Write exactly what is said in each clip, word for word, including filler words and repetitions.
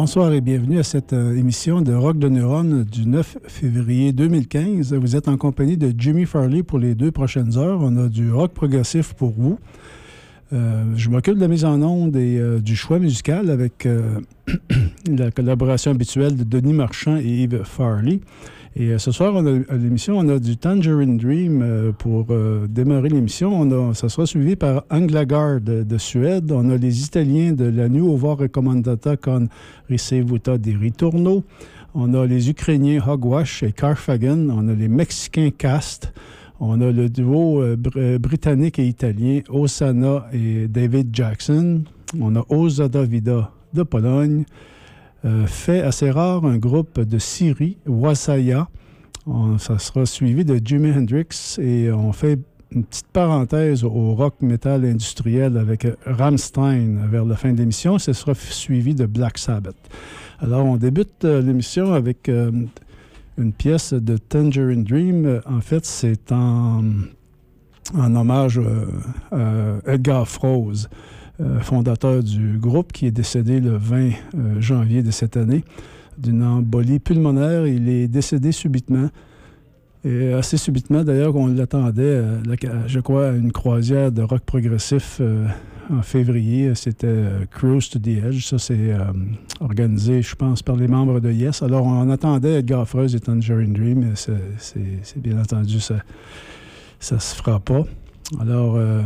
Bonsoir et bienvenue à cette euh, émission de Rock de Neuron du neuf février deux mille quinze. Vous êtes en compagnie de Jimmy Farley pour les deux prochaines heures. On a du rock progressif pour vous. Euh, je m'occupe de la mise en onde et euh, du choix musical avec euh, la collaboration habituelle de Denis Marchand et Yves Farley. Et euh, ce soir, on a, à l'émission, on a du Tangerine Dream euh, pour euh, démarrer l'émission. On a, ça sera suivi par Anglagard de, de Suède. On a les Italiens de la Nuova Raccomandata con Ricevuta di Ritorno. On a les Ukrainiens Hogwash et Carfagan. On a les Mexicains Cast. On a le duo euh, br- britannique et italien Osana et David Jackson. On a Ozada Vida de Pologne. Euh, fait assez rare, un groupe de Syrie, Wasaya. On, ça sera suivi de Jimi Hendrix et on fait une petite parenthèse au rock metal industriel avec Rammstein vers la fin de l'émission. Ce sera suivi de Black Sabbath. Alors, on débute euh, l'émission avec euh, une pièce de Tangerine Dream. En fait, c'est en, en hommage euh, à Edgar Froese, Euh, fondateur du groupe, qui est décédé le vingt euh, janvier de cette année d'une embolie pulmonaire. Il est décédé subitement, et assez subitement d'ailleurs qu'on l'attendait, euh, la, je crois, à une croisière de rock progressif euh, en février. C'était euh, Cruise to the Edge. Ça, c'est euh, organisé, je pense, par les membres de Yes. Alors, on attendait Edgar Froese et Tangerine Dream, mais c'est, c'est, c'est bien entendu, ça ne se fera pas. Alors... Euh,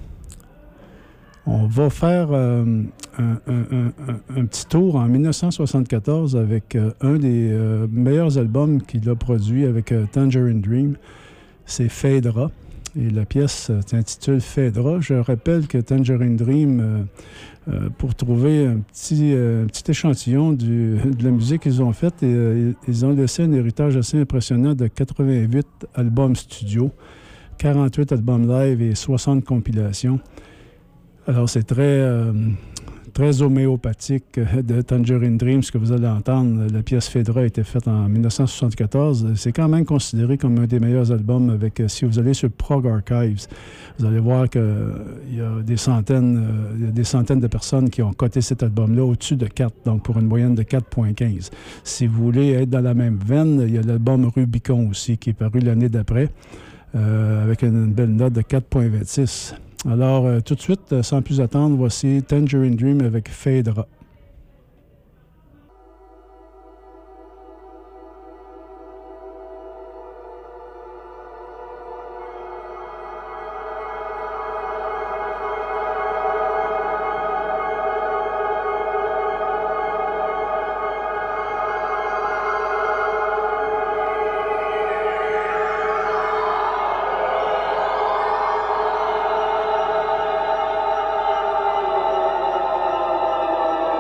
On va faire euh, un, un, un, un petit tour en dix-neuf cent soixante-quatorze avec euh, un des euh, meilleurs albums qu'il a produit avec euh, Tangerine Dream. C'est Phaedra. Et la pièce euh, s'intitule Phaedra. Je rappelle que Tangerine Dream, euh, euh, pour trouver un petit, euh, un petit échantillon du, de la musique qu'ils ont faite, et, euh, ils ont laissé un héritage assez impressionnant de quatre-vingt-huit albums studio, quarante-huit albums live et soixante compilations. Alors, c'est très, euh, très homéopathique de Tangerine Dream, ce que vous allez entendre. La pièce Phaedra a été faite en dix-neuf cent soixante-quatorze. C'est quand même considéré comme un des meilleurs albums. Avec, si vous allez sur Prog Archives, vous allez voir qu'il y a des centaines, euh, y a des centaines de personnes qui ont coté cet album-là au-dessus de quatre, donc pour une moyenne de quatre virgule quinze. Si vous voulez être dans la même veine, il y a l'album Rubicon aussi, qui est paru l'année d'après, euh, avec une, une belle note de quatre virgule vingt-six. Alors, euh, tout de suite, euh, sans plus attendre, voici Tangerine Dream avec Phaedra. Thank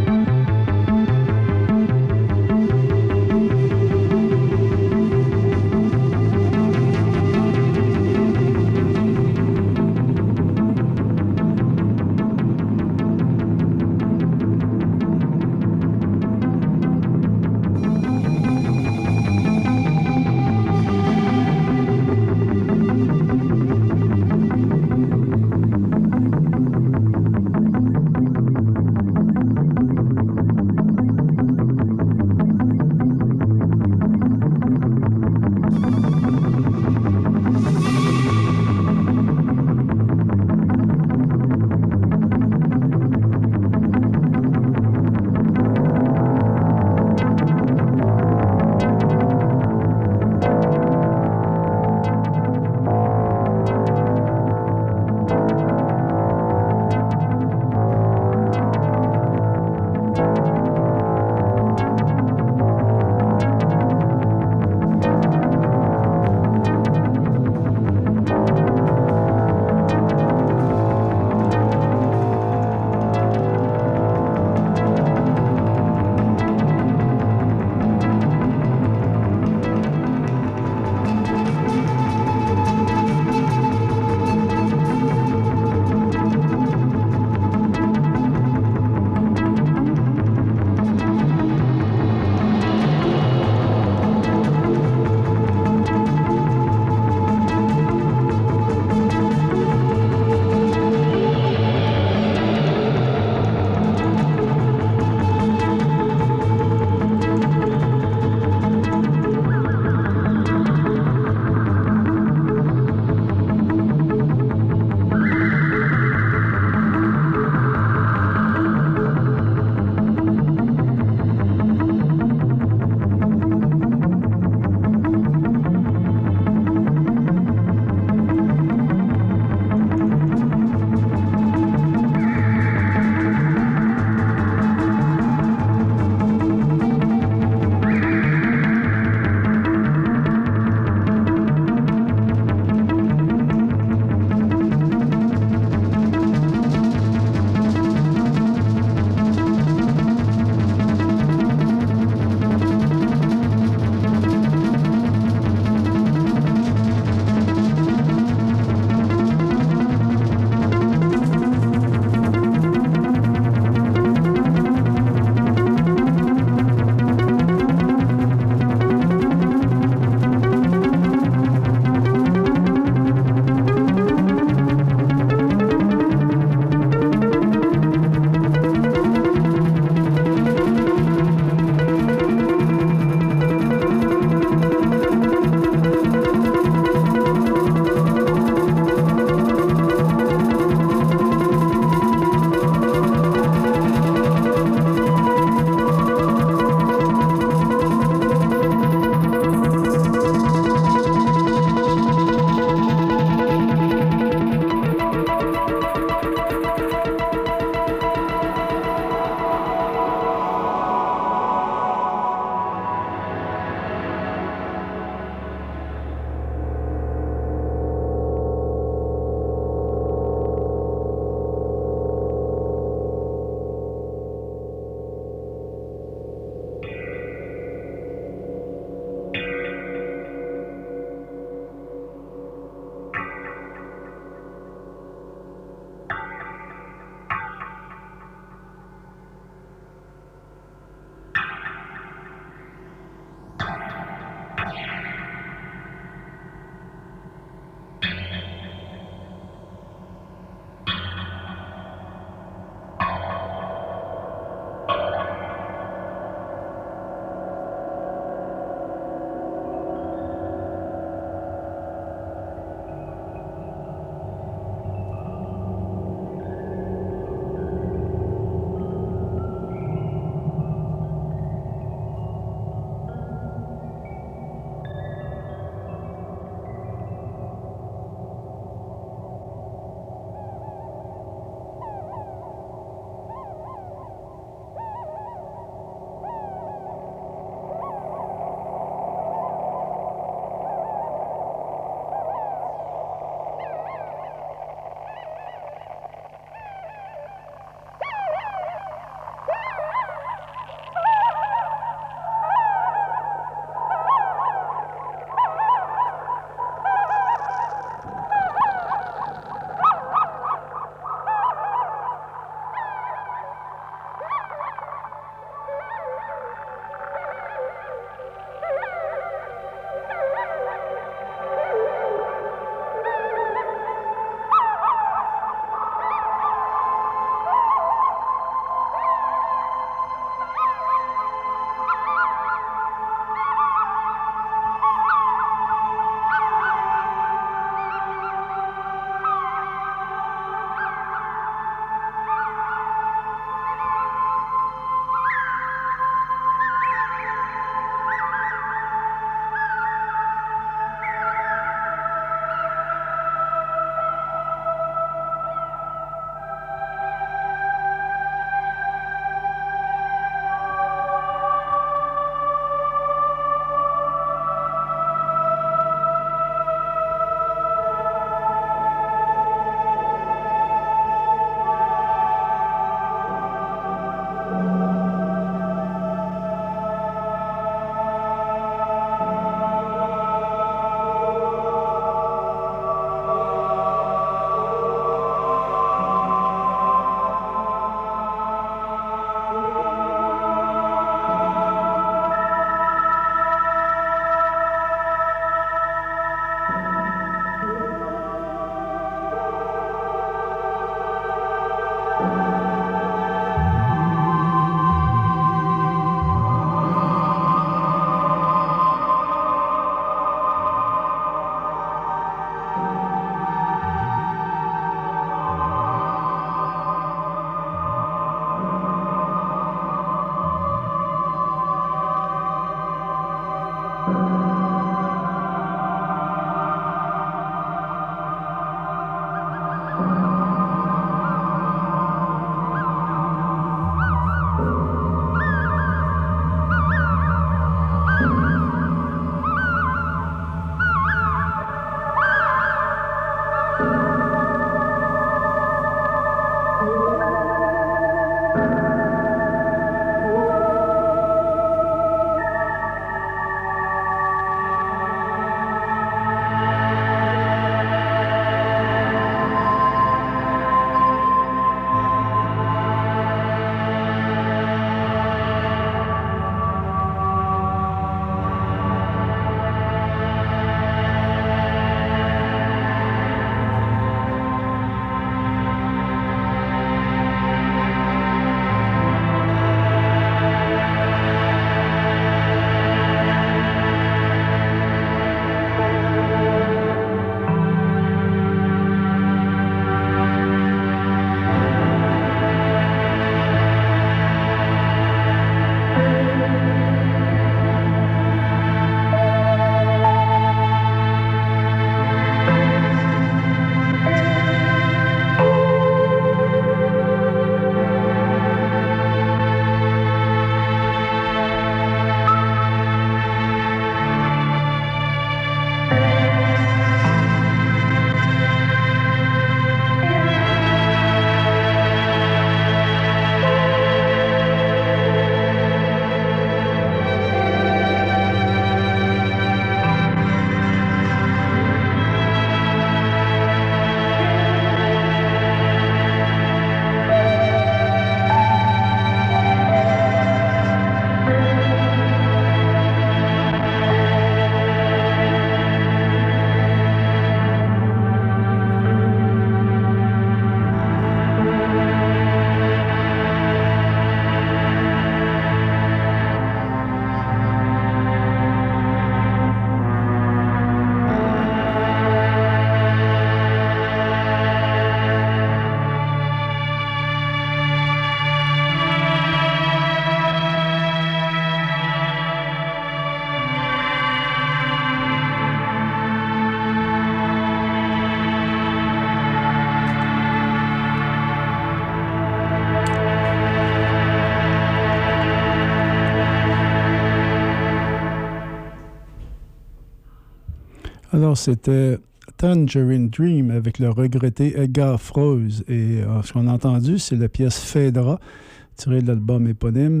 Alors, c'était Tangerine Dream avec le regretté Edgar Froese. Et euh, ce qu'on a entendu, c'est la pièce Phaedra, tirée de l'album éponyme,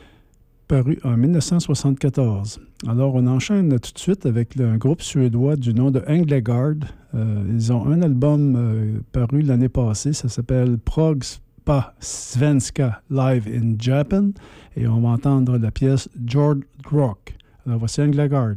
paru en dix-neuf cent soixante-quatorze. Alors, on enchaîne tout de suite avec le, un groupe suédois du nom de Englegard. Euh, ils ont un album euh, paru l'année passée, ça s'appelle Prog Spa Svenska Live in Japan. Et on va entendre la pièce Jord Rock. Alors, voici Englegard.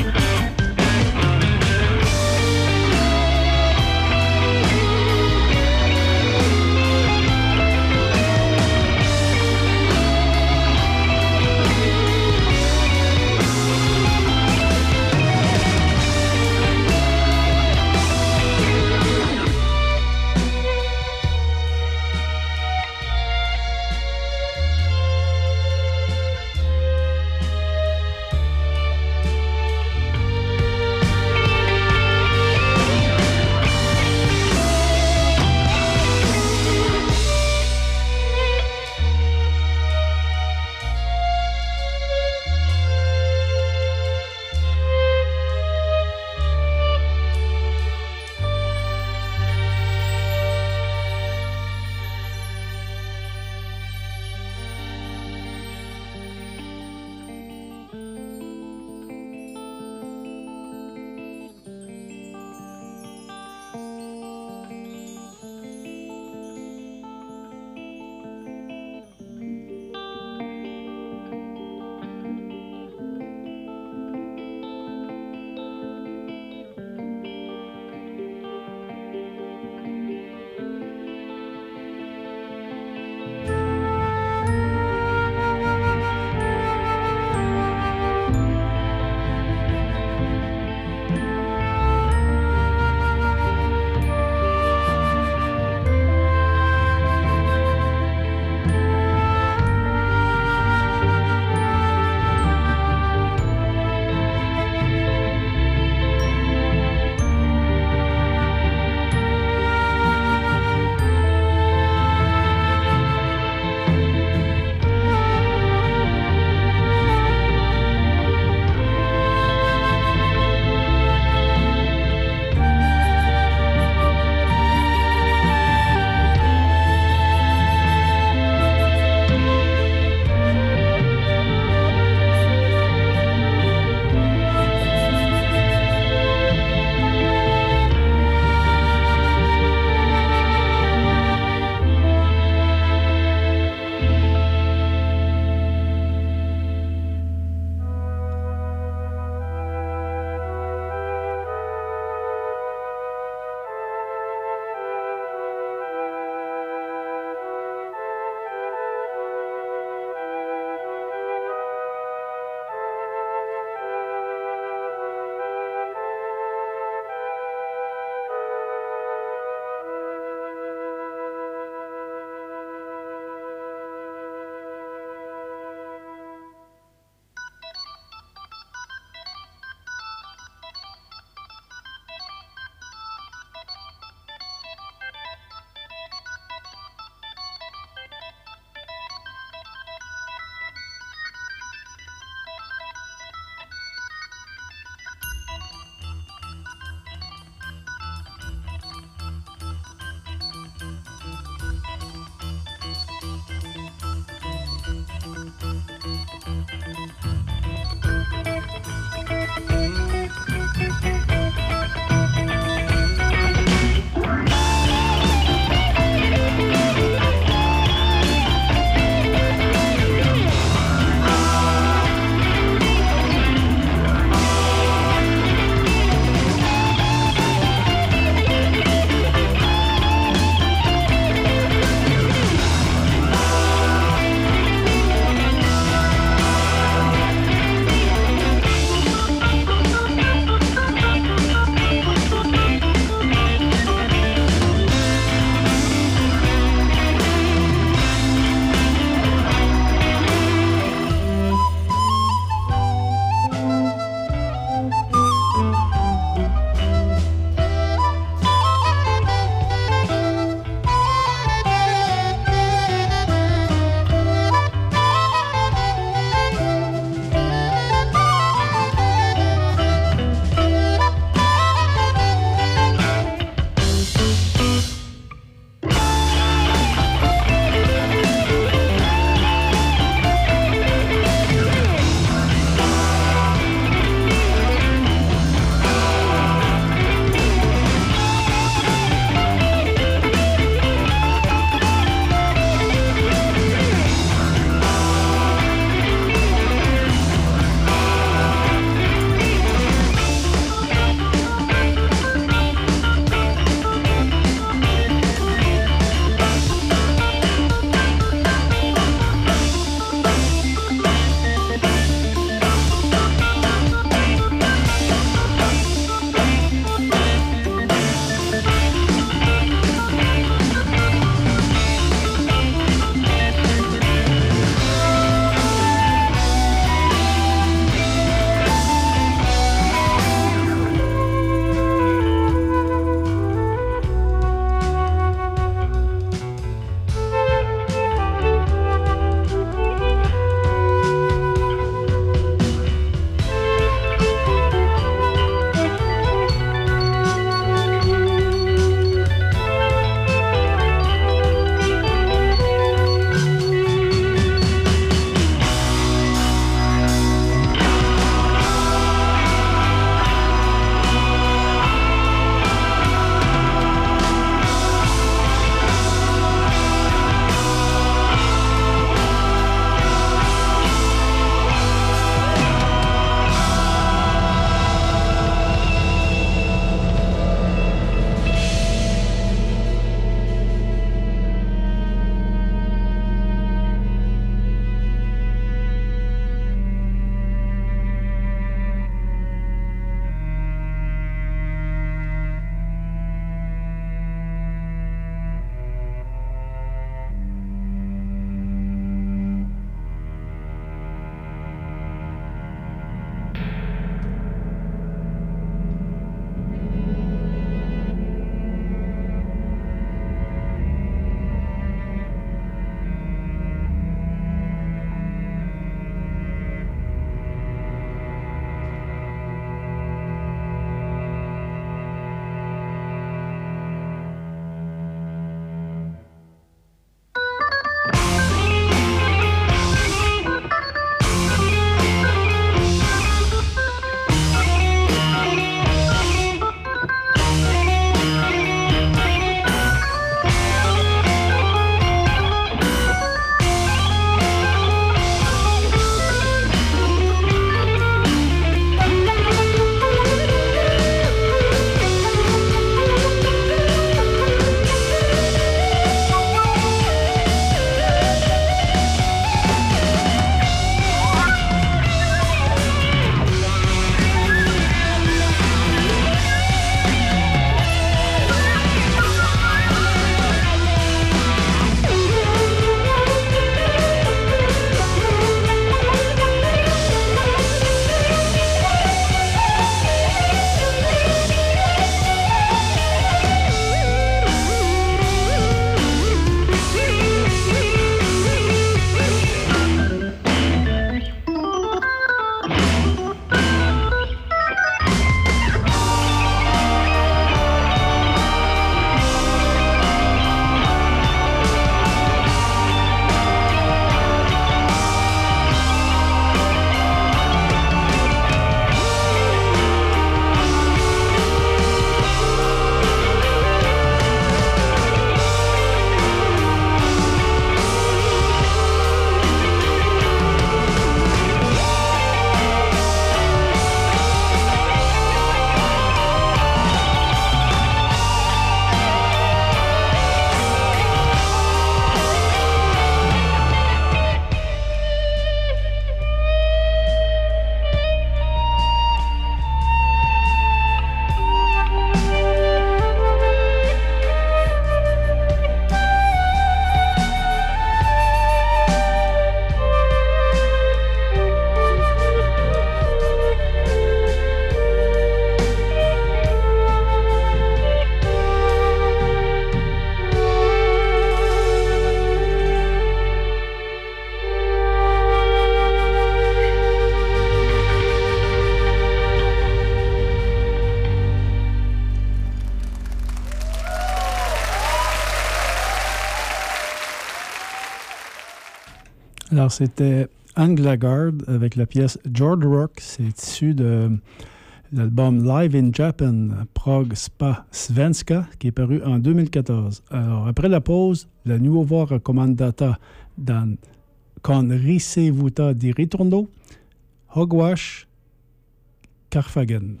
Alors, c'était Anne Lagarde avec la pièce George Rock. C'est issu de l'album Live in Japan, Prog Spa Svenska, qui est paru en deux mille quatorze. Alors, après la pause, la nuova raccomandata dans Con ricevuta di ritorno, Hogwash, Carfagen.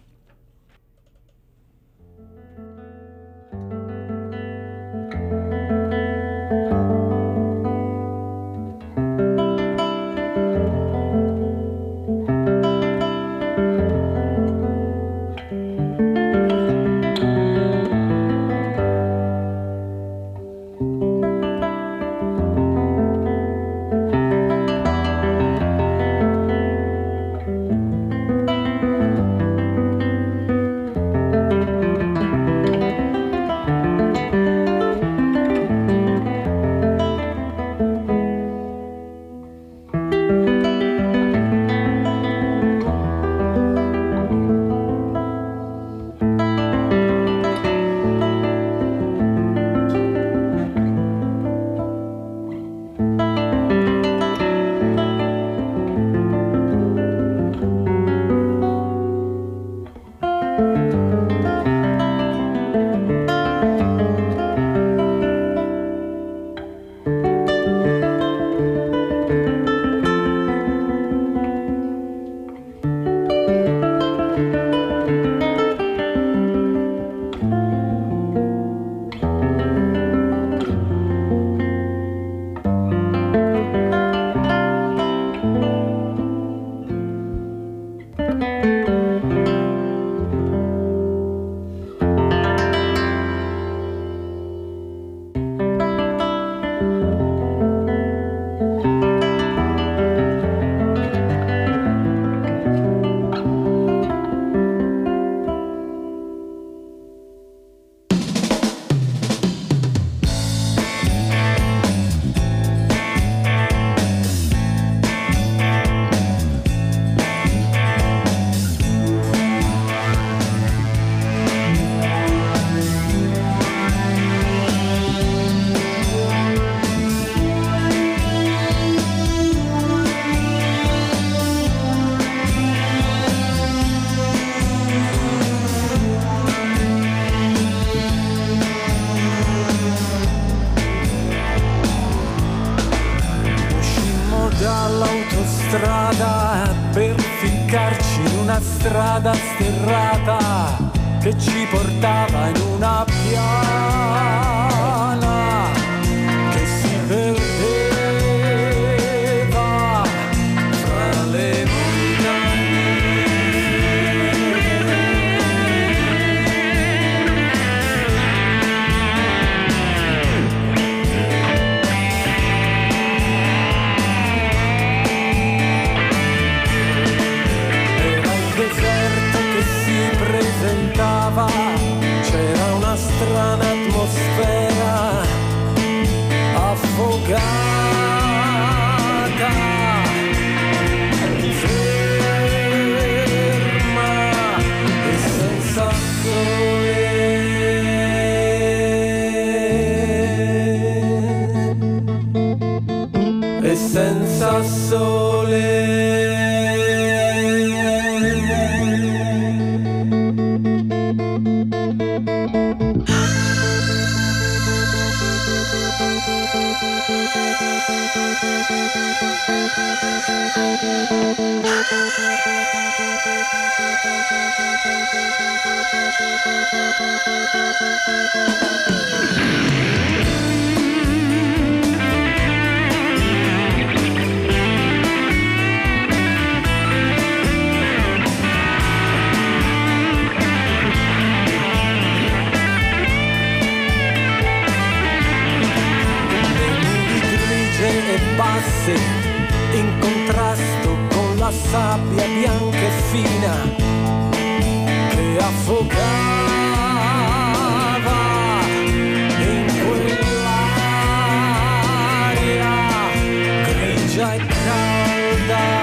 strada per ficcarci in una strada sterrata che ci portava in una piana che si perdeva fra le c'era una strana atmosfera affogata, ferma e senza sole, e senza sole. In contrasto con la sabbia bianca e fina che affogava in quell'aria grigia e calda.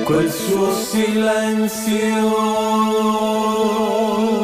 quel suo silenzio.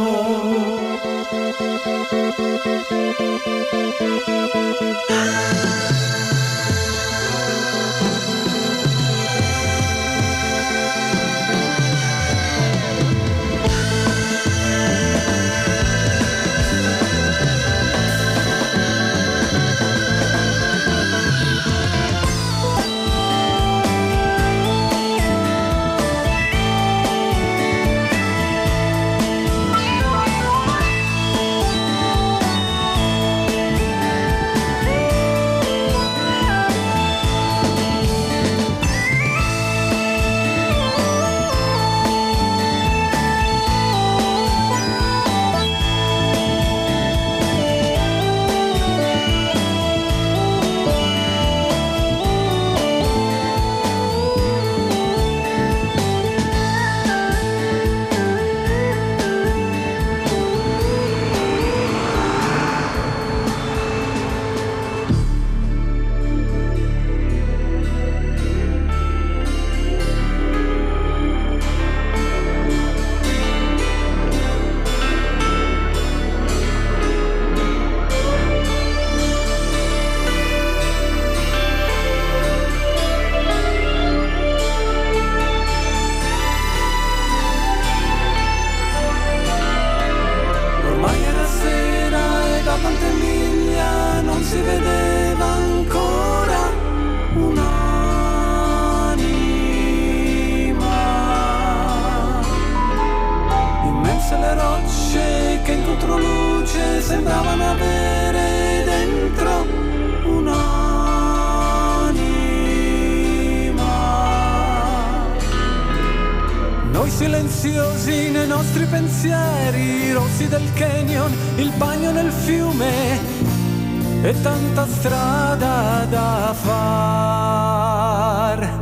Sembravano avere dentro un'anima. Noi silenziosi nei nostri pensieri, i rossi del canyon, il bagno nel fiume e tanta strada da far.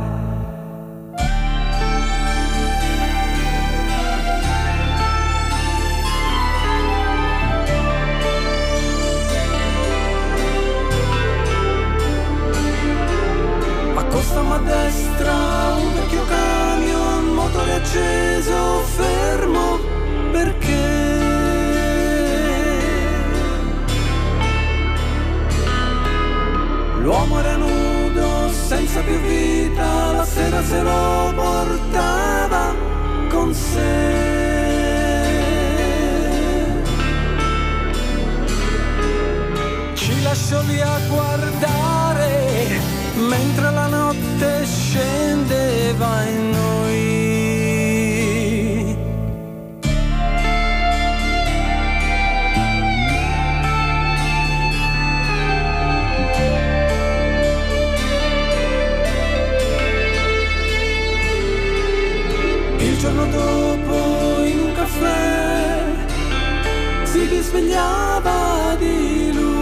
Accostamo a destra un vecchio camion, motore acceso, fermo, perché l'uomo era nudo, senza più vita, la sera se lo portava con sé. Ci lasciò lì a guardare mentre la notte scendeva in noi. Il giorno dopo in un caffè si risvegliava di lui.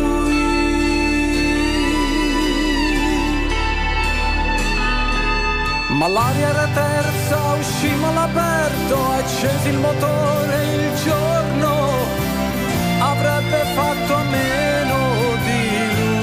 Ma l'aria era terza, uscimmo all'aperto, accesi il motore, il giorno avrebbe fatto a meno di lui.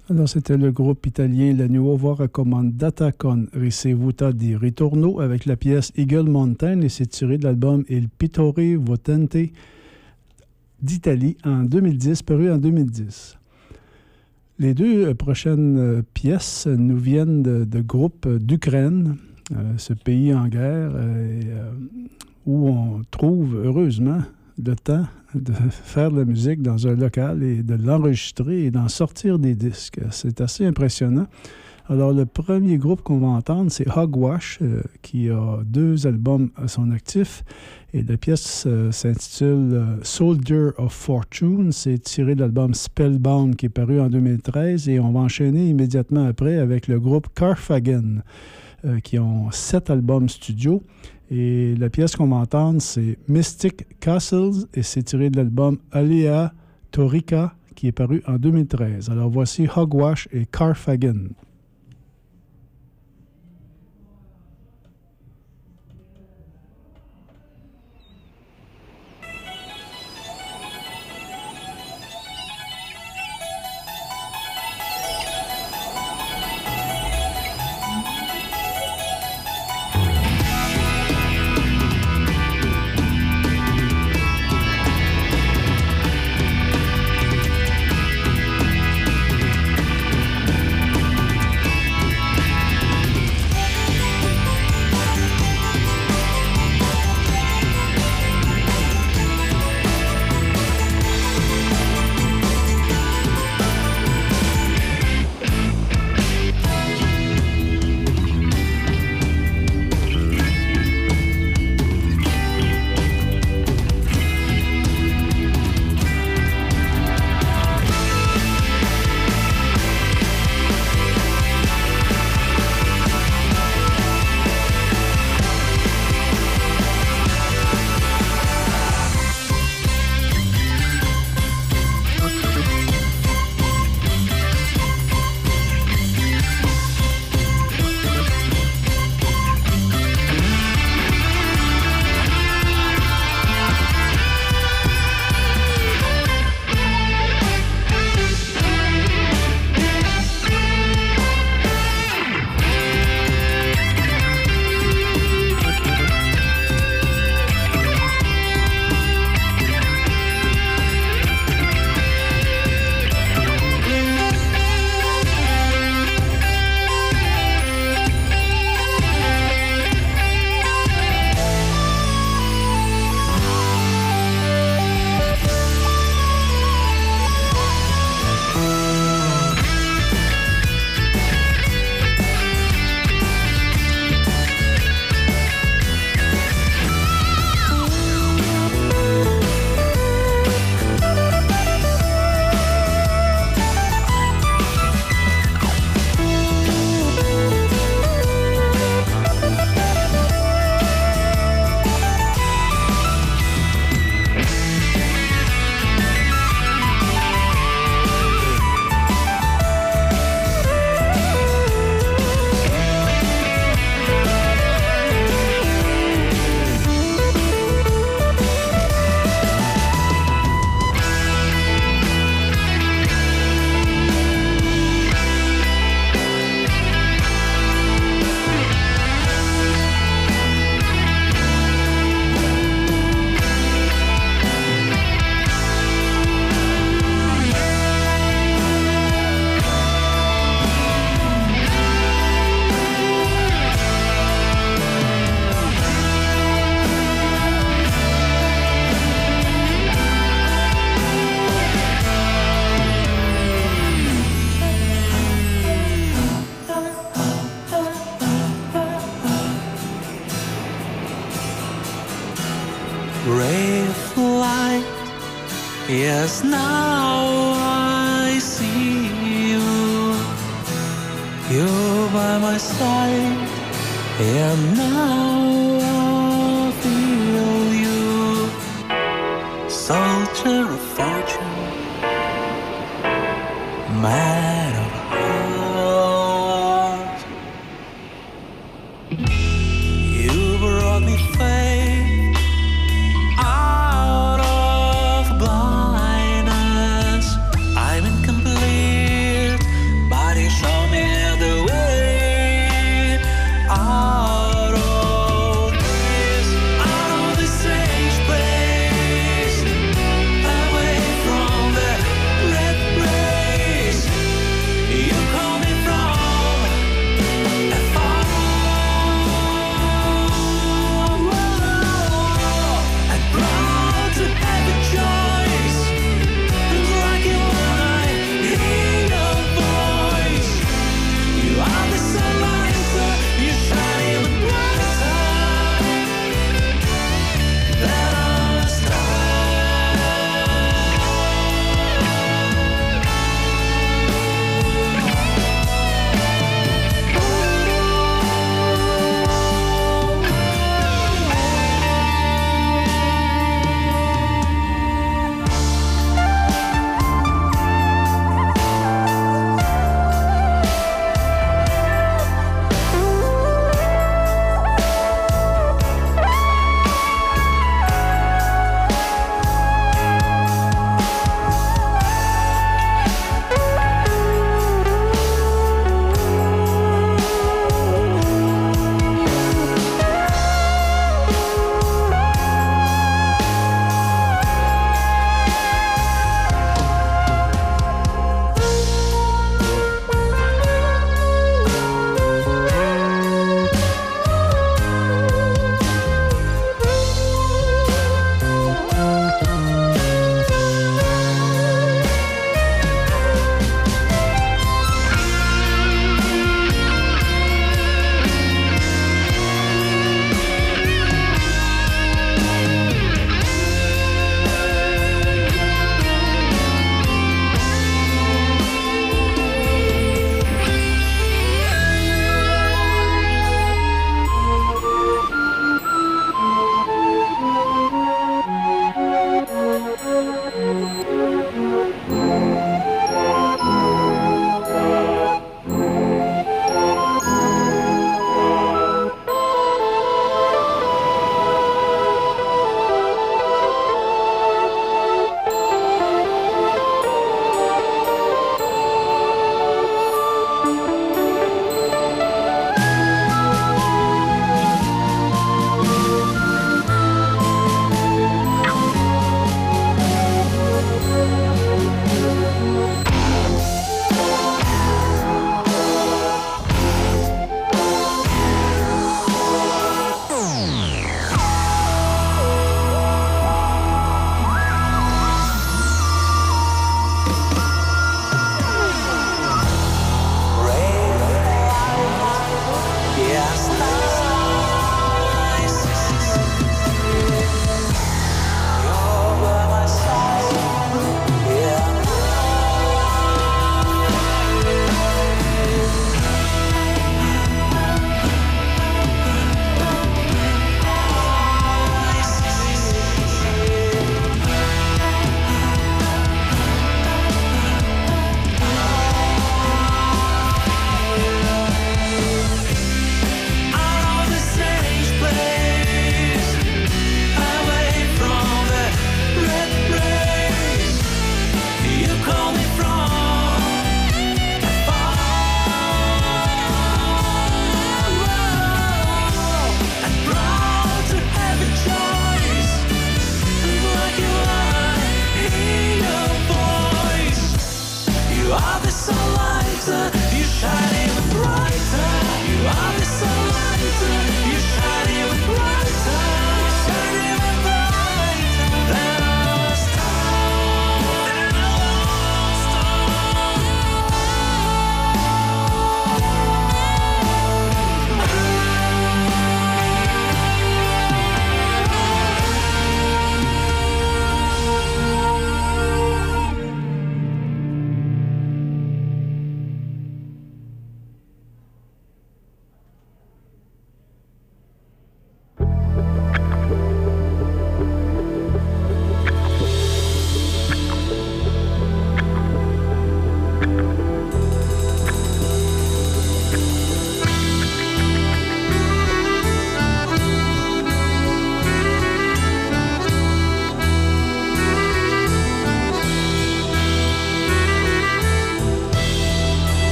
Alors, c'était le groupe italien La Nuova Raccomandata con Ricevuta di Ritorno avec la pièce Eagle Mountain et c'est tiré de l'album Il Pittore Votante d'Italie en deux mille dix, paru en deux mille dix. Les deux euh, prochaines euh, pièces nous viennent de, de groupes d'Ukraine, euh, ce pays en guerre, euh, et, euh, où on trouve heureusement le temps de faire de la musique dans un local et de l'enregistrer et d'en sortir des disques. C'est assez impressionnant. Alors, le premier groupe qu'on va entendre, c'est Hogwash, euh, qui a deux albums à son actif. Et la pièce euh, s'intitule euh, Soldier of Fortune. C'est tiré de l'album Spellbound, qui est paru en deux mille treize. Et on va enchaîner immédiatement après avec le groupe Carphagen, euh, qui ont sept albums studio. Et la pièce qu'on va entendre, c'est Mystic Castles, et c'est tiré de l'album Alea Torica, qui est paru en deux mille treize. Alors voici Hogwash et Carphagen. Ray of light, yes, now I see you. You're by my side, and now I feel you. Soldier of fortune, man of heart, you brought me faith out of blindness. I'm incomplete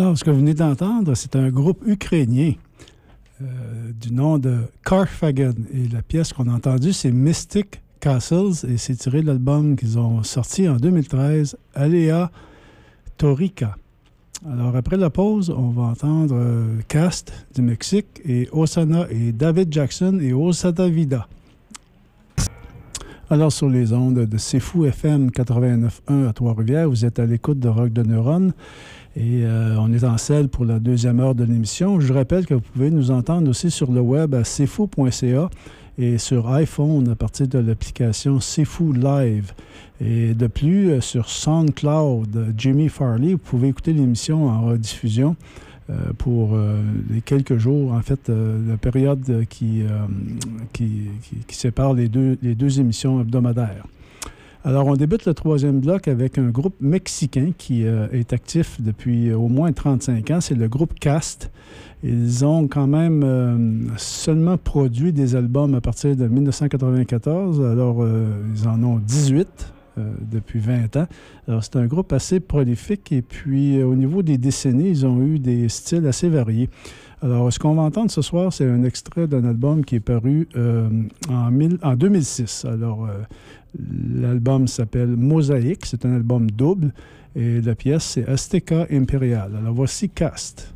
Alors, ce que vous venez d'entendre, c'est un groupe ukrainien euh, du nom de Carfagan. Et la pièce qu'on a entendue, c'est Mystic Castles, et c'est tiré de l'album qu'ils ont sorti en deux mille treize, Alea Torica. Alors, après la pause, on va entendre euh, Cast du Mexique et Osana et David Jackson et Osada Vida. Alors, sur les ondes de C'est Fou F M quatre-vingt-neuf point un à Trois-Rivières, vous êtes à l'écoute de Rock de Neurones et euh, on est en selle pour la deuxième heure de l'émission. Je rappelle que vous pouvez nous entendre aussi sur le web à c'est fou point c a et sur iPhone à partir de l'application C'est Fou Live. Et de plus, euh, sur SoundCloud, Jimmy Farley, vous pouvez écouter l'émission en rediffusion euh, pour euh, les quelques jours, en fait, euh, la période qui, euh, qui, qui, qui sépare les deux, les deux émissions hebdomadaires. Alors, on débute le troisième bloc avec un groupe mexicain qui euh, est actif depuis au moins trente-cinq ans. C'est le groupe Cast. Ils ont quand même euh, seulement produit des albums à partir de dix-neuf cent quatre-vingt-quatorze. Alors, euh, ils en ont dix-huit euh, depuis vingt ans. Alors, c'est un groupe assez prolifique. Et puis, euh, au niveau des décennies, ils ont eu des styles assez variés. Alors, ce qu'on va entendre ce soir, c'est un extrait d'un album qui est paru euh, en, mille, en deux mille six. Alors, euh, l'album s'appelle Mosaïque. C'est un album double. Et la pièce, c'est Azteca Imperial. Alors, voici Cast.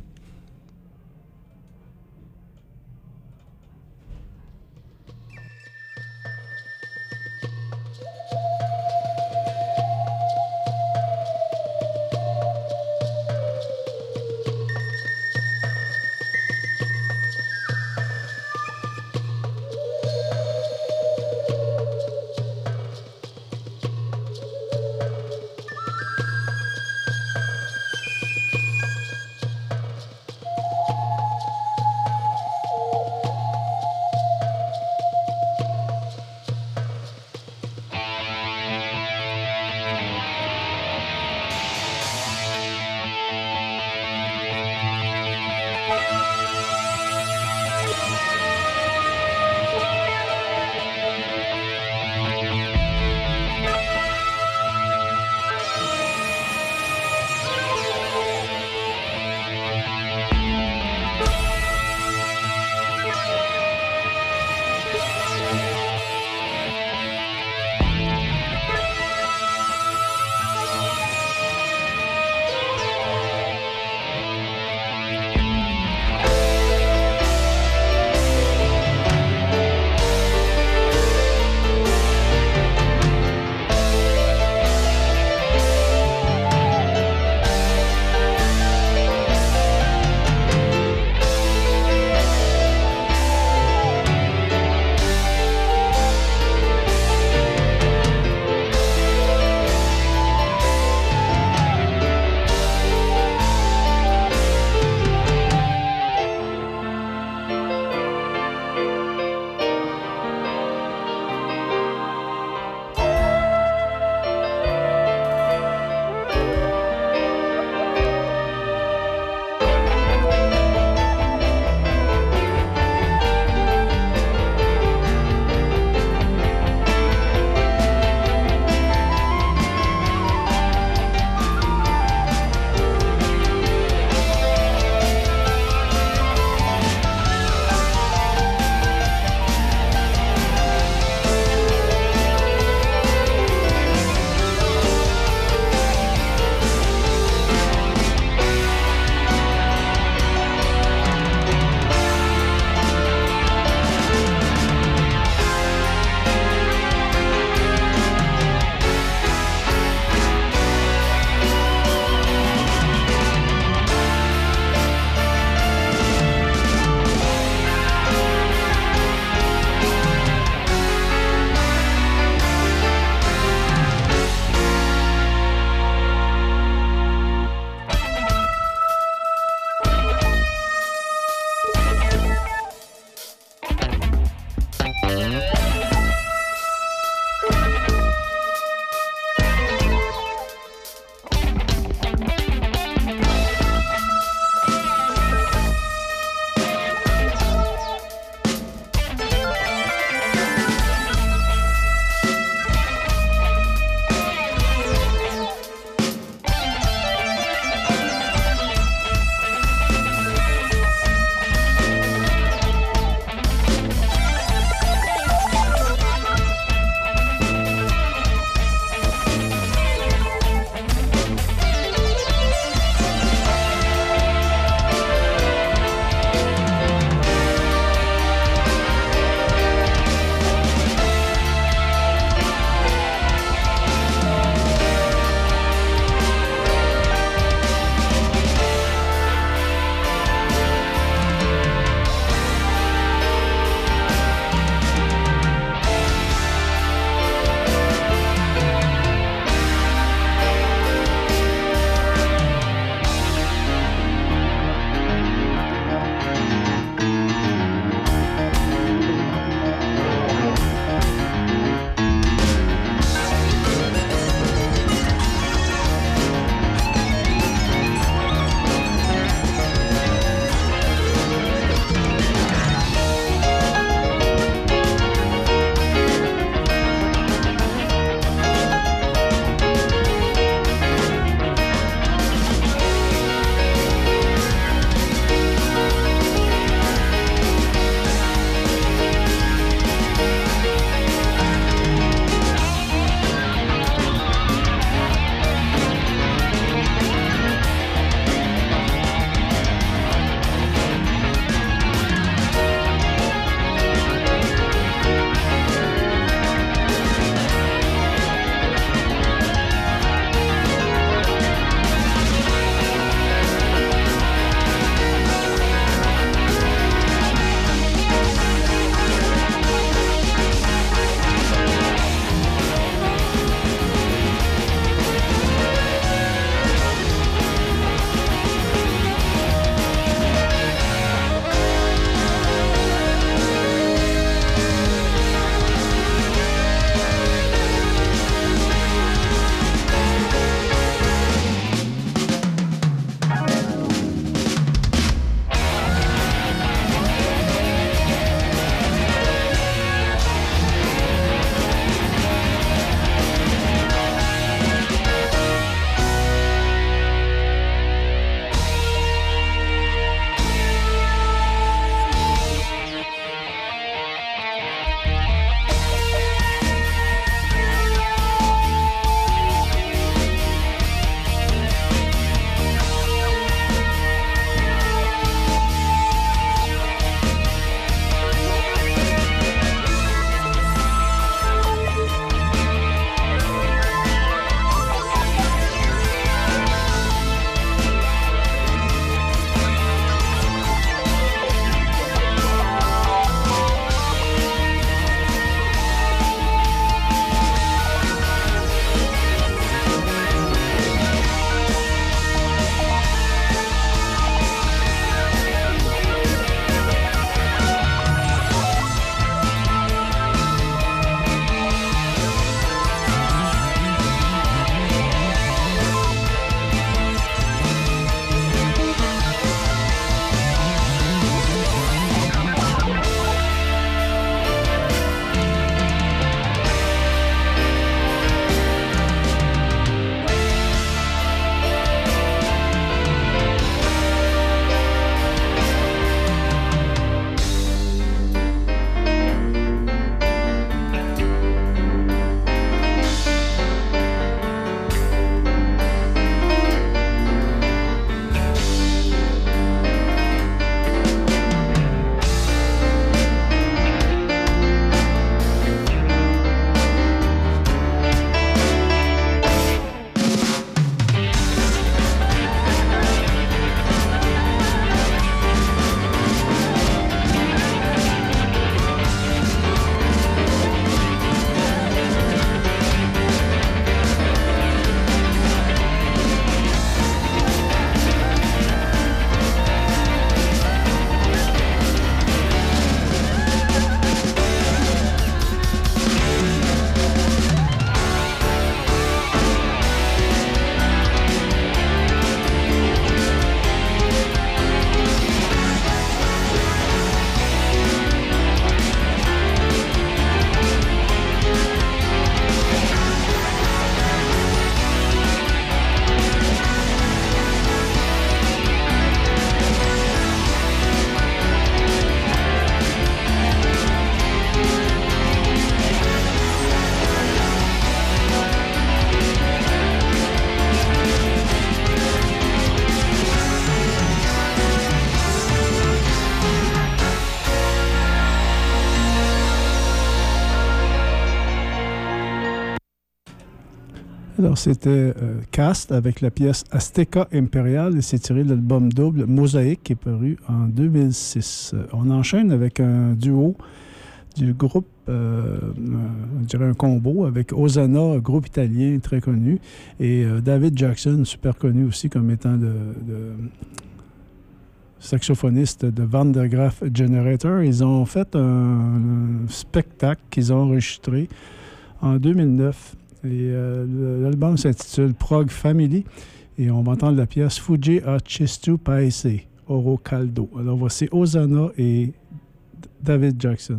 Alors, c'était euh, Cast avec la pièce Azteca Imperial et c'est tiré de l'album double Mosaïque qui est paru en deux mille six. Euh, on enchaîne avec un duo du groupe, euh, on dirait un combo, avec Hosanna, un groupe italien très connu, et euh, David Jackson, super connu aussi comme étant le, le saxophoniste de Van der Graaf Generator. Ils ont fait un, un spectacle qu'ils ont enregistré en deux mille neuf. Et euh, l'album s'intitule Prog Family et on va entendre la pièce Fugge a Questo Paese, Oro Caldo. Alors voici Hosanna et David Jackson.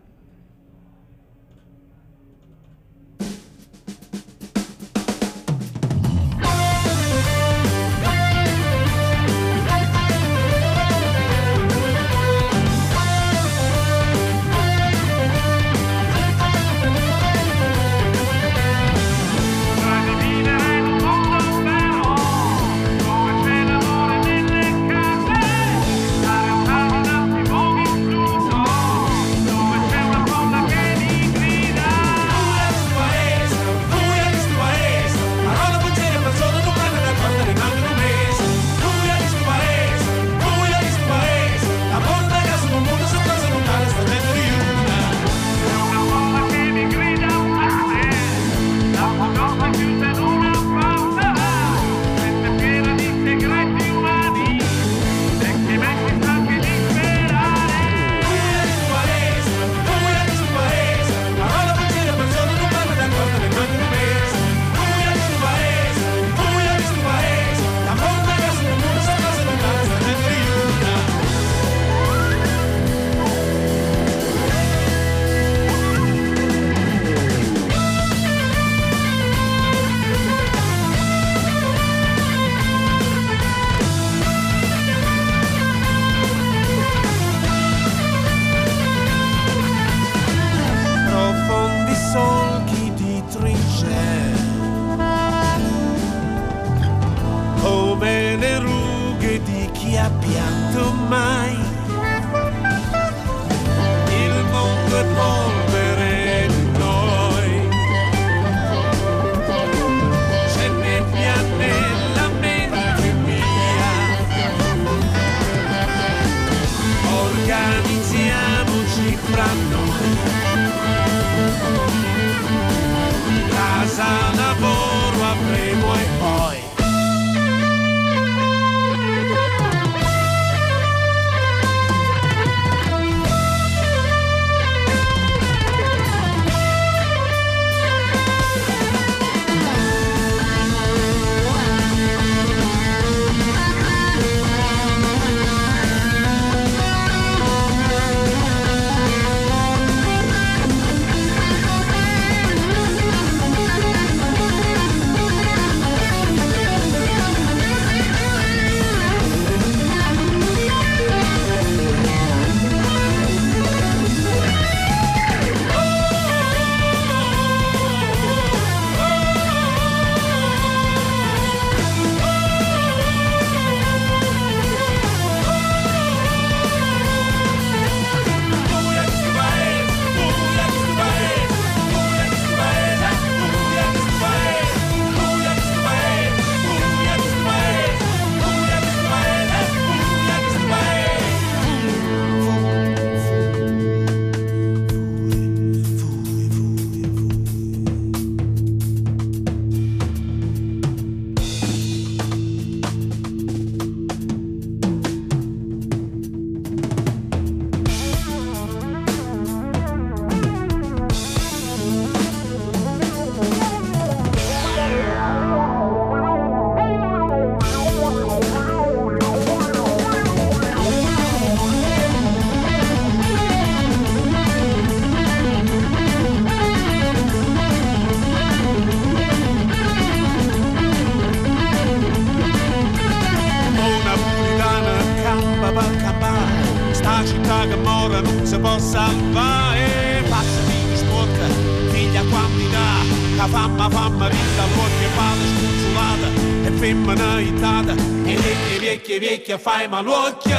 Fai maluocchia.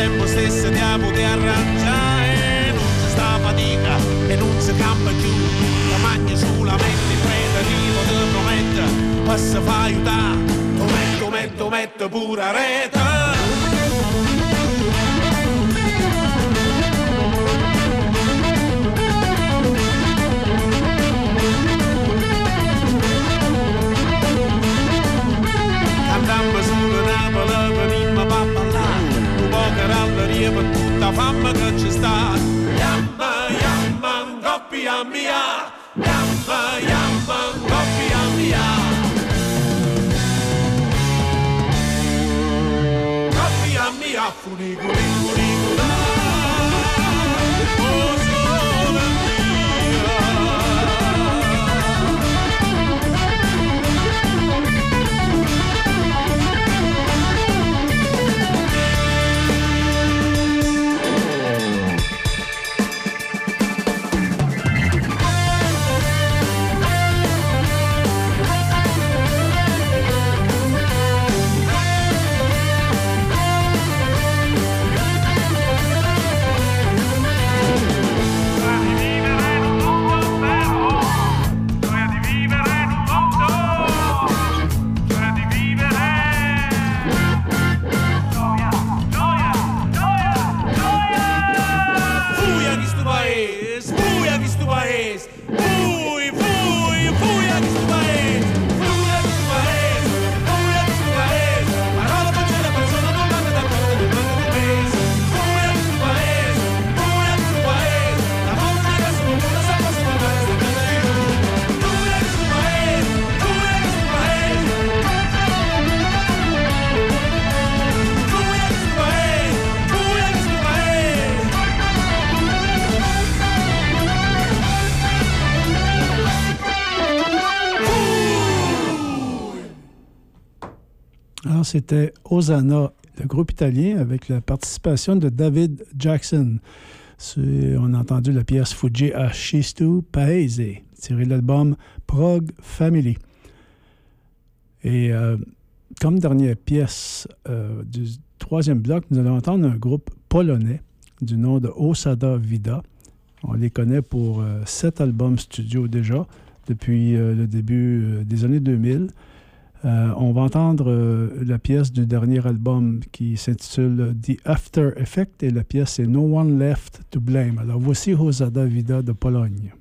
sempre stesso diavolo di arrangiare, non si sta fatica e non si campa più, la magna solamente tentativo ti promette, passa fa aiutare, tu metto, metto, metto pure rete. Cantammo sulla Napoli, venimmo a ballare, un po' che ralleria per tutta fama che ci sta. Yamma, yamma, coppia mia, yamma, yamma, coppia mia. Coppia mia, funico, nico, nico, da. Oh, sola mia. C'était Hosanna, le groupe italien, avec la participation de David Jackson. C'est, on a entendu la pièce Fugge a Questo Paese, tirée de l'album Prog Family. Et euh, comme dernière pièce euh, du troisième bloc, nous allons entendre un groupe polonais du nom de Osada Vida. On les connaît pour euh, sept albums studio déjà, depuis euh, le début euh, des années deux mille. Euh, on va entendre euh, la pièce du dernier album qui s'intitule The After Effect et la pièce est No One Left to Blame. Alors voici Osada Vida de Pologne.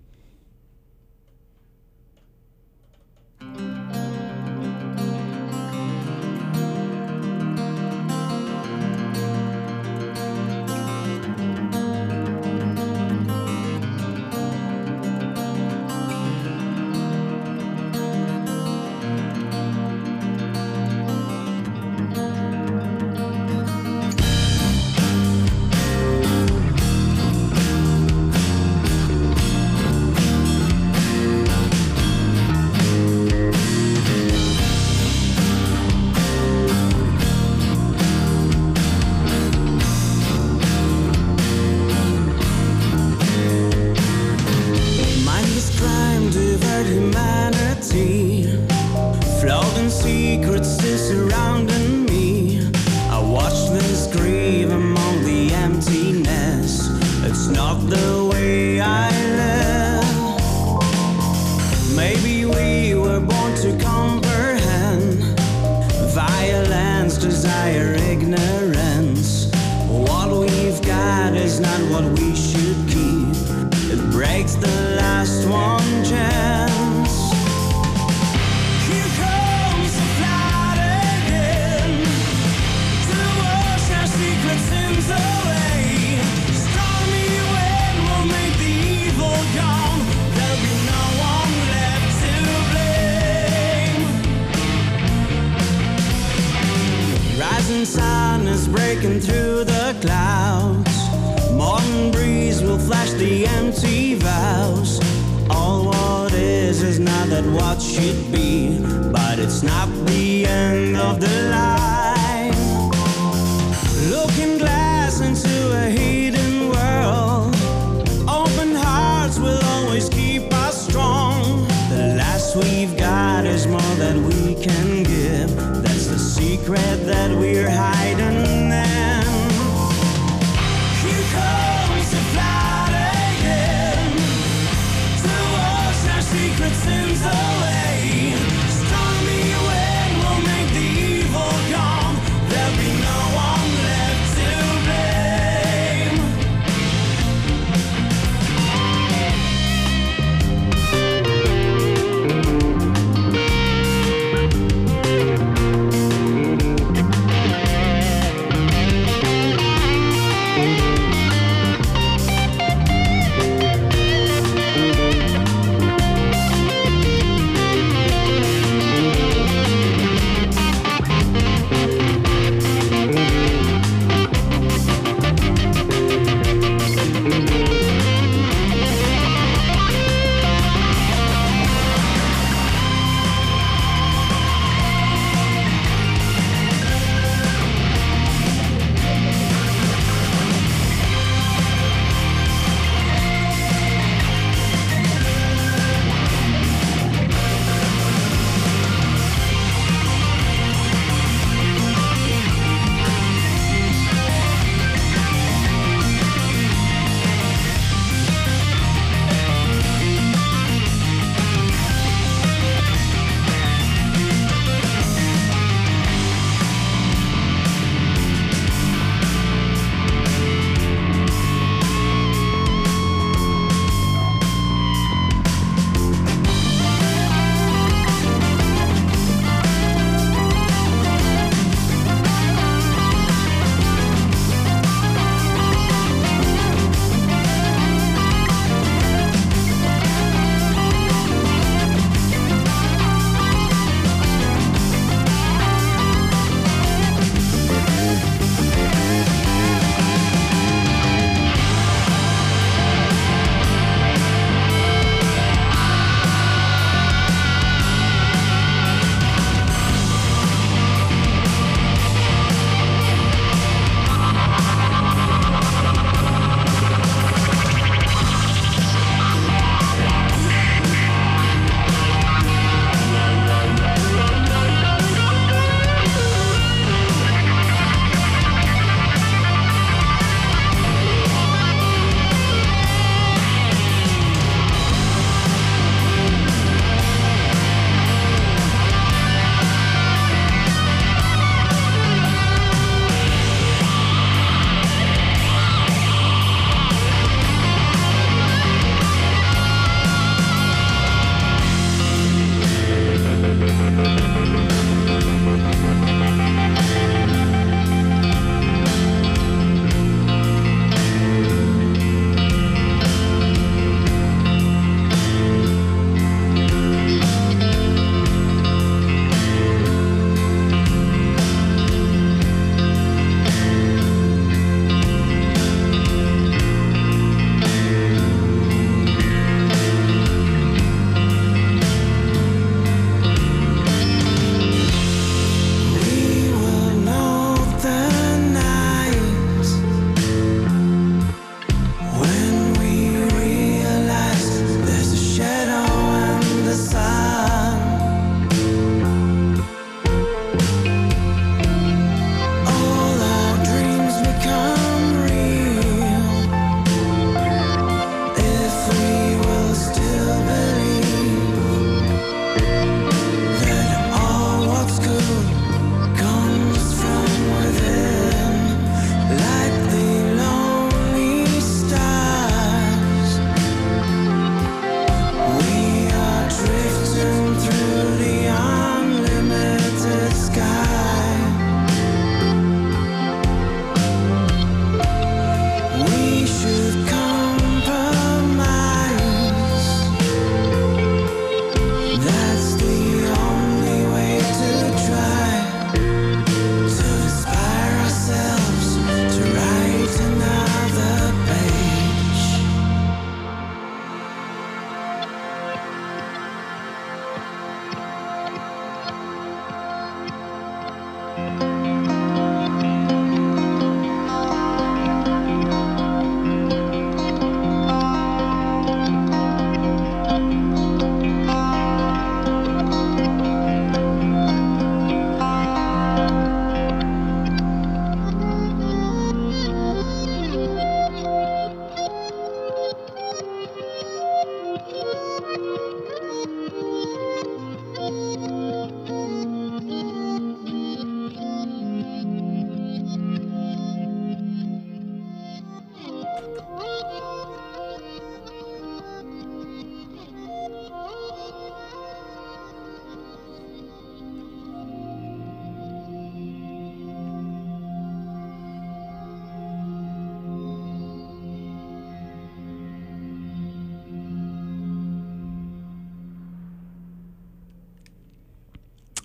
That we're hiding them.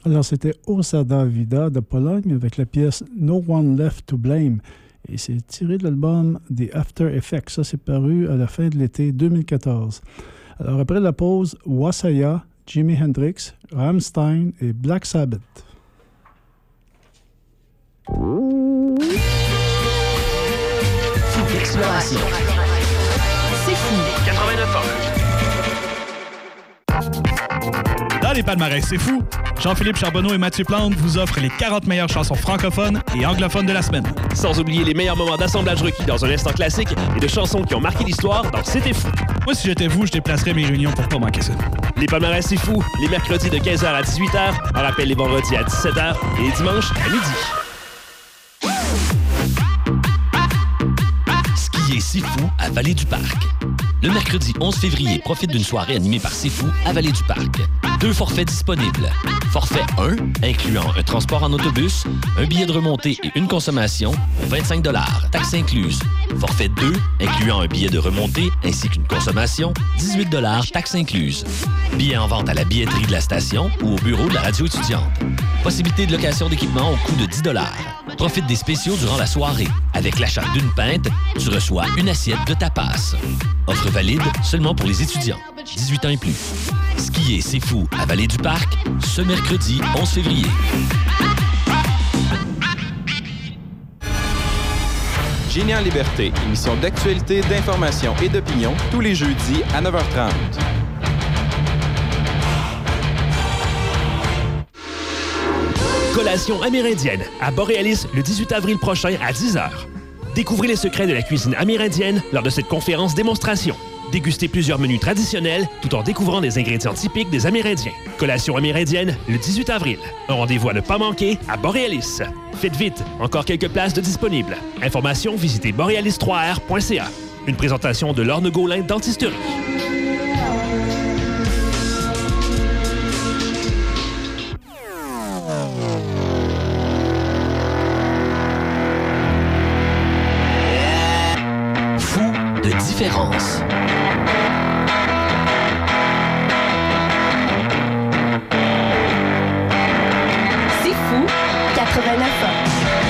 Alors, c'était Osada Vida de Pologne avec la pièce No One Left to Blame. Et c'est tiré de l'album The After Effects. Ça, c'est paru à la fin de l'été deux mille quatorze. Alors, après la pause, Wassaya, Jimi Hendrix, Rammstein et Black Sabbath. Fou Exploration. C'est fou. quatre-vingt-neuf ans. Dans les palmarès, c'est fou! Jean-Philippe Charbonneau et Mathieu Plante vous offrent les quarante meilleures chansons francophones et anglophones de la semaine. Sans oublier les meilleurs moments d'assemblage requis dans un instant classique et de chansons qui ont marqué l'histoire dans C'était fou. Moi, si j'étais vous, je déplacerais mes réunions pour pas manquer ça. Les palmarès, c'est fou! Les mercredis de quinze heures à dix-huit heures, en rappel les vendredis à dix-sept heures et les dimanches à midi. Skier C'est fou à Vallée du Parc. Le mercredi onze février, profite d'une soirée animée par C'est fou à Vallée du Parc. Deux forfaits disponibles. Forfait un, incluant un transport en autobus, un billet de remontée et une consommation pour vingt-cinq dollars, taxes incluses. Forfait deux, incluant un billet de remontée ainsi qu'une consommation, dix-huit dollars, taxes incluses. Billets en vente à la billetterie de la station ou au bureau de la radio étudiante. Possibilité de location d'équipement au coût de dix dollars. Profite des spéciaux durant la soirée. Avec l'achat d'une pinte, tu reçois une assiette de tapas. Offre valide seulement pour les étudiants. dix-huit ans et plus. Skier C'est fou à Vallée du Parc, ce mercredi onze février. Génie en liberté, émission d'actualité, d'information et d'opinion, tous les jeudis à neuf heures trente. Collation amérindienne à Boréalis le dix-huit avril prochain à dix heures. Découvrez les secrets de la cuisine amérindienne lors de cette conférence démonstration. Dégustez plusieurs menus traditionnels tout en découvrant des ingrédients typiques des Amérindiens. Collation amérindienne le dix-huit avril. Un rendez-vous à ne pas manquer à Boréalis. Faites vite, encore quelques places de disponibles. Informations, visitez borealis trois r point c a. Une présentation de Lorne Gaulin Dentisterie. Fou de différence. C'est fou, quatre-vingt-neuf ans.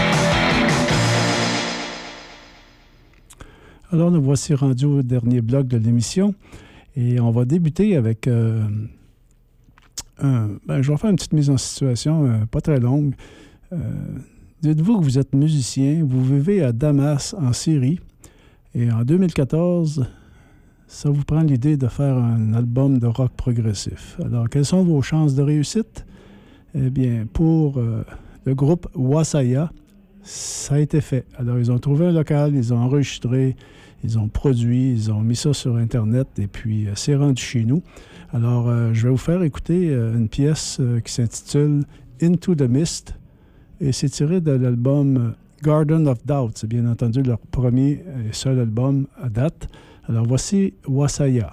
Alors, nous voici rendus au dernier bloc de l'émission et on va débuter avec... Euh, un, ben, je vais faire une petite mise en situation, euh, pas très longue. Euh, dites-vous que vous êtes musicien, vous vivez à Damas, en Syrie, et en deux mille quatorze, ça vous prend l'idée de faire un album de rock progressif. Alors, quelles sont vos chances de réussite? Eh bien, pour euh, le groupe Wassaya, ça a été fait. Alors, ils ont trouvé un local, ils ont enregistré, ils ont produit, ils ont mis ça sur Internet et puis euh, c'est rendu chez nous. Alors, euh, je vais vous faire écouter euh, une pièce euh, qui s'intitule Into the Mist et c'est tiré de l'album Garden of Doubt. C'est bien entendu leur premier et seul album à date. Alors, voici Wassaya.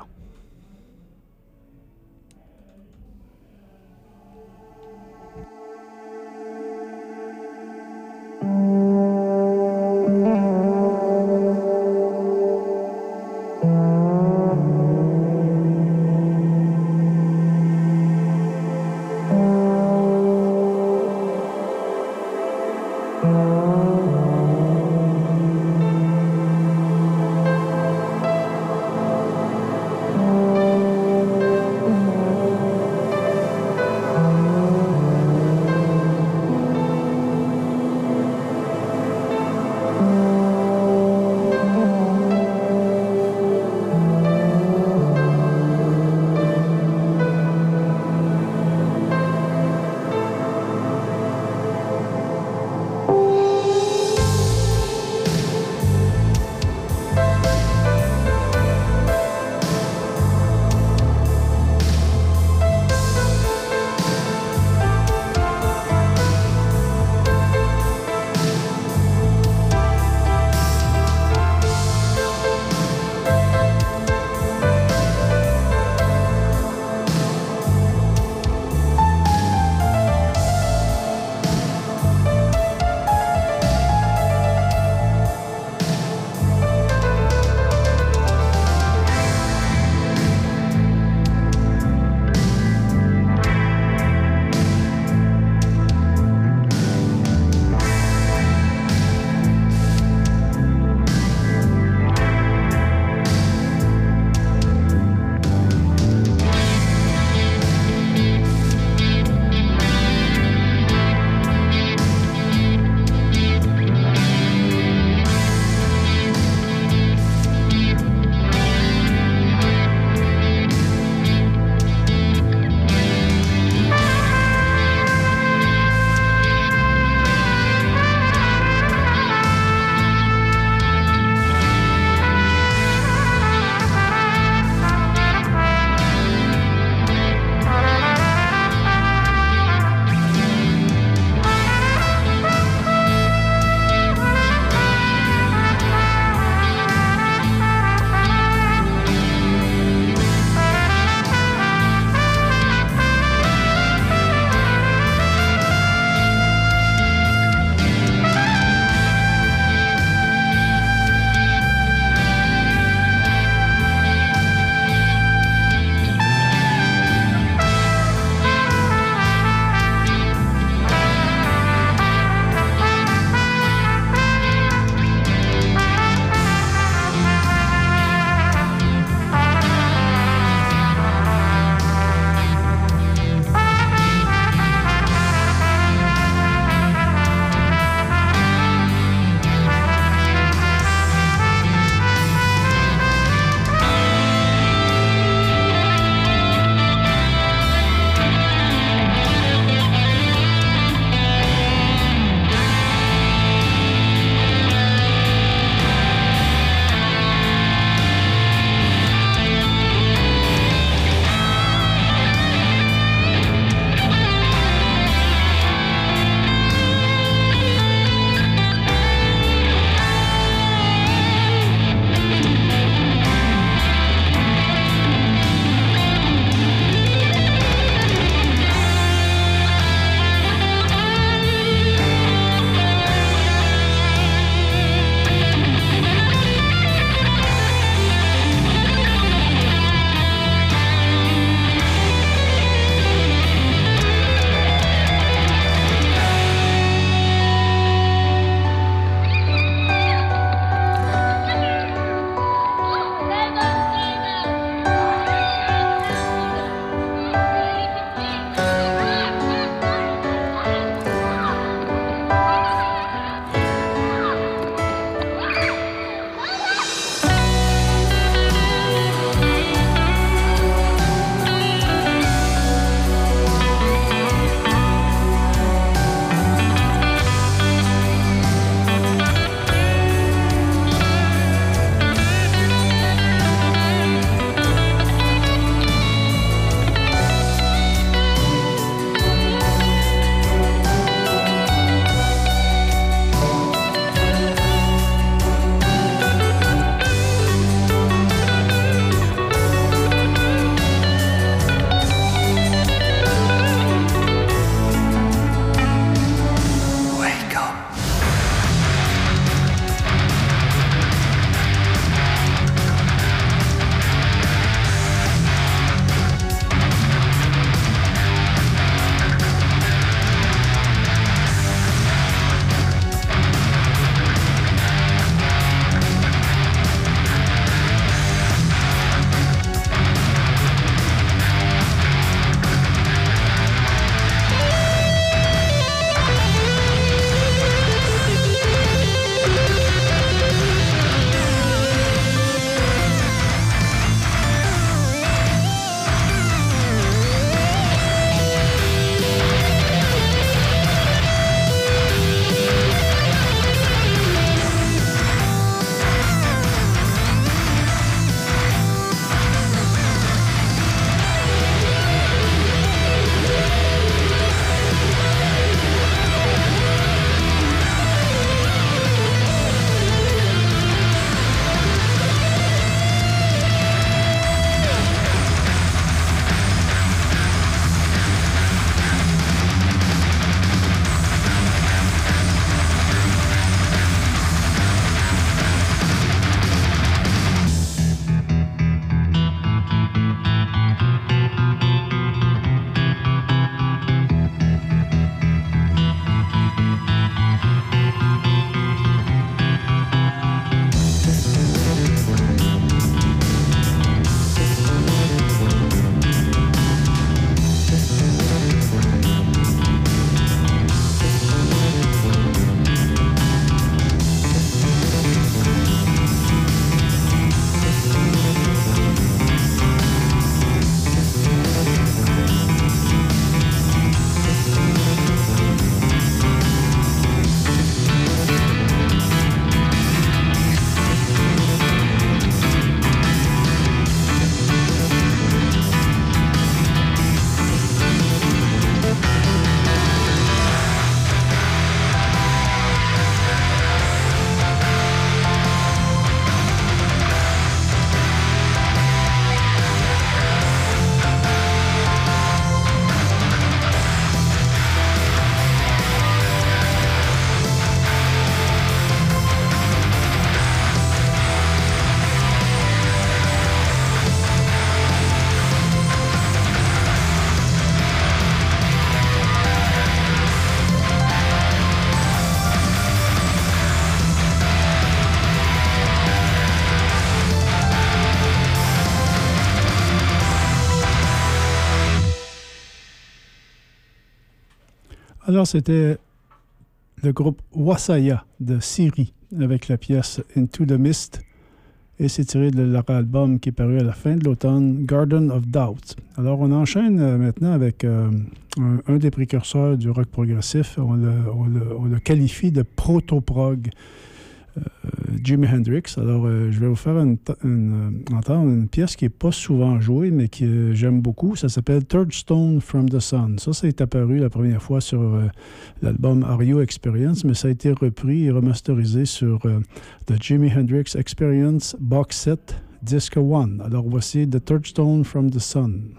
Alors, c'était le groupe Wasaya de Syrie avec la pièce Into the Mist. Et c'est tiré de leur album qui est paru à la fin de l'automne, Garden of Doubt. Alors, on enchaîne euh, maintenant avec euh, un, un des précurseurs du rock progressif. On le, on le, on le qualifie de proto-prog, euh, Jimi Hendrix. Alors, euh, je vais vous faire une, une, euh, entendre une pièce qui n'est pas souvent jouée, mais que euh, j'aime beaucoup. Ça s'appelle Third Stone from the Sun. Ça, ça est apparu la première fois sur euh, l'album Are You Experience, mais ça a été repris et remasterisé sur euh, The Jimi Hendrix Experience Box Set Disc un. Alors, voici The Third Stone from the Sun.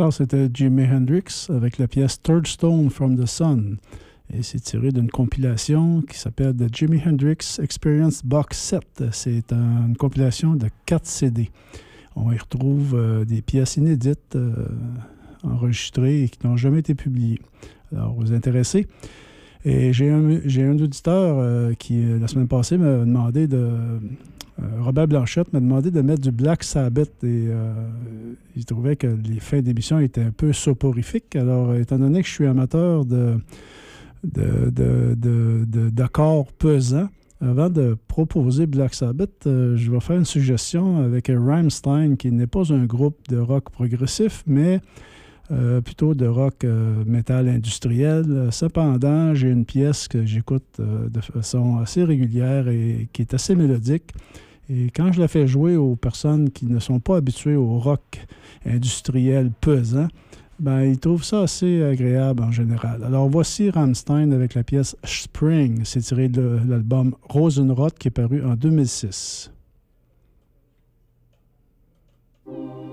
Alors, c'était Jimi Hendrix avec la pièce Third Stone from the Sun. Et c'est tiré d'une compilation qui s'appelle The Jimi Hendrix Experience Box Set. C'est un, une compilation de quatre C D. On y retrouve euh, des pièces inédites euh, enregistrées et qui n'ont jamais été publiées. Alors, vous intéressez? Et j'ai un, j'ai un auditeur euh, qui, la semaine passée, m'a demandé de... Euh, Robert Blanchette m'a demandé de mettre du Black Sabbath et euh, il trouvait que les fins d'émission étaient un peu soporifiques. Alors, étant donné que je suis amateur de, de, de, de, de, d'accords pesants, avant de proposer Black Sabbath, euh, je vais faire une suggestion avec Rammstein, qui n'est pas un groupe de rock progressif, mais euh, plutôt de rock euh, métal industriel. Cependant, j'ai une pièce que j'écoute euh, de façon assez régulière et qui est assez mélodique. Et quand je la fais jouer aux personnes qui ne sont pas habituées au rock industriel pesant, ben, ils trouvent ça assez agréable en général. Alors, voici Rammstein avec la pièce Spring. C'est tiré de l'album Rosenrot qui est paru en deux mille six.